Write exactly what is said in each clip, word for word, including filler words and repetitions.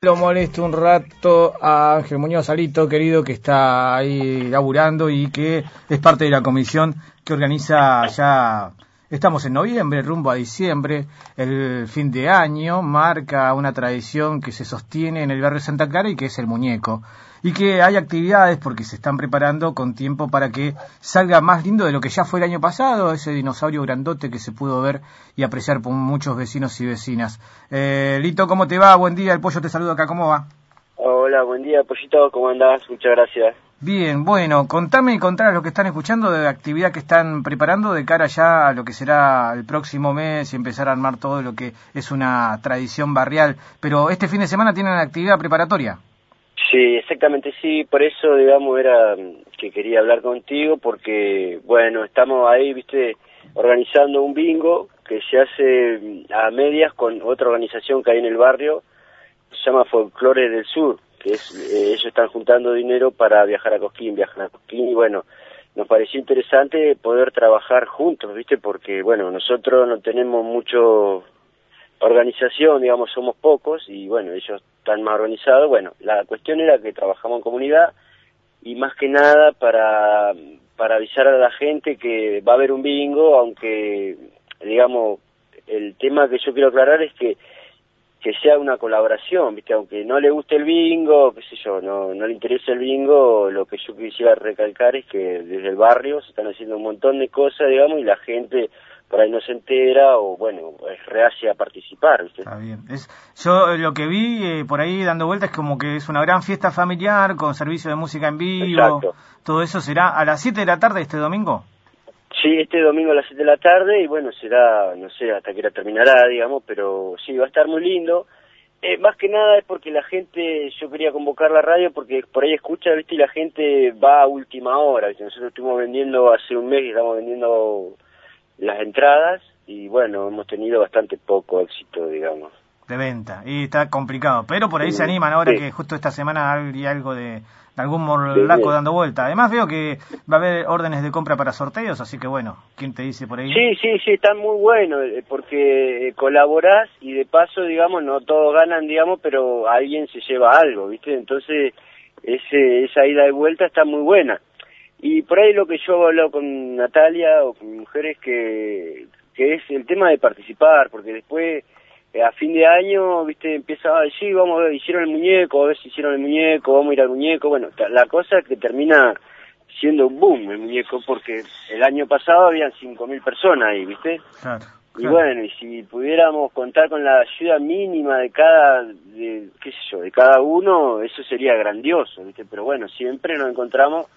Lo molesto un rato a Ángel Muñoz, Alito, querido, que está ahí laburando y que es parte de la comisión que organiza ya, estamos en noviembre, rumbo a diciembre, el fin de año, marca una tradición que se sostiene en el barrio Santa Clara y que es el muñeco. Y que hay actividades porque se están preparando con tiempo para que salga más lindo de lo que ya fue el año pasado, ese dinosaurio grandote que se pudo ver y apreciar por muchos vecinos y vecinas. Eh, Lito, ¿cómo te va? Buen día, el Pollo te saluda acá, ¿cómo va? Hola, buen día, Pollito, ¿cómo andás? Muchas gracias. Bien, bueno, contame y contar a los que están escuchando de la actividad que están preparando de cara ya a lo que será el próximo mes y empezar a armar todo lo que es una tradición barrial. Pero este fin de semana tienen una actividad preparatoria. Sí, exactamente, sí, por eso, digamos, era que quería hablar contigo, porque, bueno, estamos ahí, viste, organizando un bingo que se hace a medias con otra organización que hay en el barrio, se llama Folclore del Sur, que es, eh, ellos están juntando dinero para viajar a Cosquín, viajan a Cosquín, y bueno, nos pareció interesante poder trabajar juntos, viste, porque, bueno, nosotros no tenemos mucho organización, digamos, somos pocos, y bueno, ellos están más organizados. Bueno, la cuestión era que trabajamos en comunidad, y más que nada para, para avisar a la gente que va a haber un bingo, aunque, digamos, el tema que yo quiero aclarar es que que sea una colaboración, viste, aunque no le guste el bingo, qué sé yo, no, no le interesa el bingo, lo que yo quisiera recalcar es que desde el barrio se están haciendo un montón de cosas, digamos, y la gente por ahí no se entera o, bueno, es reacia a participar, ¿viste? Está bien. Es, yo eh, lo que vi eh, por ahí dando vueltas es como que es una gran fiesta familiar con servicio de música en vivo. Exacto. ¿Todo eso será a las siete de la tarde este domingo? Sí, este domingo a las siete de la tarde, y bueno, será, no sé, hasta que hora terminará, digamos, pero sí, va a estar muy lindo. Eh, más que nada es porque la gente, yo quería convocar la radio porque por ahí escucha, ¿viste? Y la gente va a última hora, ¿viste? Nosotros estuvimos vendiendo hace un mes y estamos vendiendo las entradas, y bueno, hemos tenido bastante poco éxito, digamos. De venta, y está complicado, pero por ahí Sí, se animan ahora sí. que justo esta semana hay algo de, de algún morlaco Sí, dando vuelta. Además veo que va a haber órdenes de compra para sorteos, así que bueno, ¿quién te dice por ahí? sí, sí, sí, están muy buenos, eh, porque colaborás y de paso, digamos, no todos ganan, digamos, pero alguien se lleva algo, ¿viste? Entonces, ese, esa ida y vuelta está muy buena. Y por ahí lo que yo he hablado con Natalia o con mi mujer es que, que es el tema de participar, porque después, eh, a fin de año, ¿viste? Empieza a decir, sí, vamos a ver, hicieron el muñeco, a ver si hicieron el muñeco, vamos a ir al muñeco. Bueno, la cosa es que termina siendo un boom el muñeco, porque el año pasado habían cinco mil personas ahí, ¿viste? Claro, Y claro. bueno, y si pudiéramos contar con la ayuda mínima de cada, de, qué sé yo, de cada uno, eso sería grandioso, ¿viste? Pero bueno, siempre nos encontramos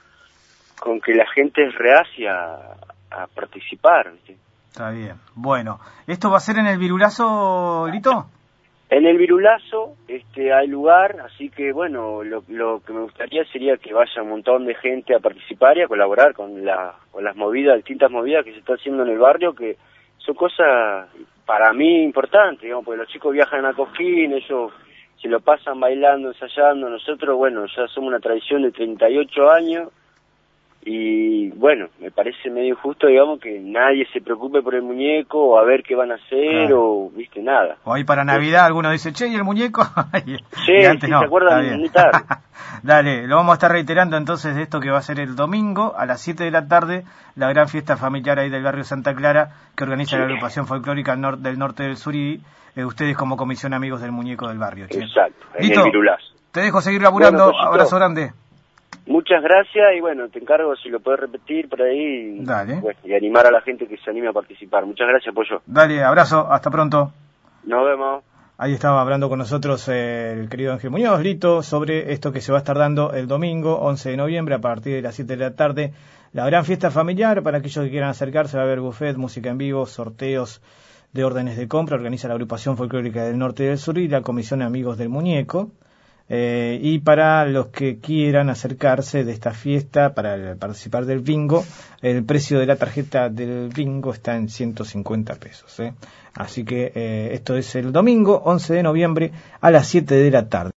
con que la gente es reacia a, a participar, ¿viste? Está bien. Bueno, ¿esto va a ser en el Virulazo, Lito? En el Virulazo este, hay lugar, así que bueno, lo, lo que me gustaría sería que vaya un montón de gente a participar y a colaborar con, la, con las movidas, distintas movidas que se están haciendo en el barrio, que son cosas para mí importantes, digamos, porque los chicos viajan a Cosquín, ellos se lo pasan bailando, ensayando. Nosotros, bueno, ya somos una tradición de treinta y ocho años, y bueno, me parece medio injusto, digamos, que nadie se preocupe por el muñeco o a ver qué van a hacer, Claro. o viste, nada. O ahí para Navidad alguno dice, che, ¿y el muñeco? y, Sí, y antes sí, no. se acuerdan Está bien. muy tarde. Dale, lo vamos a estar reiterando entonces de esto que va a ser el domingo a las siete de la tarde, la gran fiesta familiar ahí del barrio Santa Clara que organiza Sí. la agrupación folclórica del, nor del norte del sur y eh, ustedes como comisión amigos del muñeco del barrio. Che. Exacto, en Listo, el Virulazo. te dejo seguir laburando, Bueno, Pollito, abrazo grande. muchas gracias, y bueno, te encargo si lo puedes repetir por ahí, Dale. bueno, y animar a la gente que se anime a participar. Muchas gracias, Pollo. Dale, abrazo, hasta pronto. Nos vemos. Ahí estaba hablando con nosotros eh, el querido Ángel Muñoz, Lito, sobre esto que se va a estar dando el domingo, once de noviembre, a partir de las siete de la tarde. La gran fiesta familiar, para aquellos que quieran acercarse, va a haber buffet, música en vivo, sorteos de órdenes de compra, organiza la agrupación folclórica del norte y del sur y la comisión Amigos del Muñeco. Eh, y para los que quieran acercarse de esta fiesta, para participar del bingo, el precio de la tarjeta del bingo está en ciento cincuenta pesos. ¿eh? Así que eh, esto es el domingo, once de noviembre, a las siete de la tarde.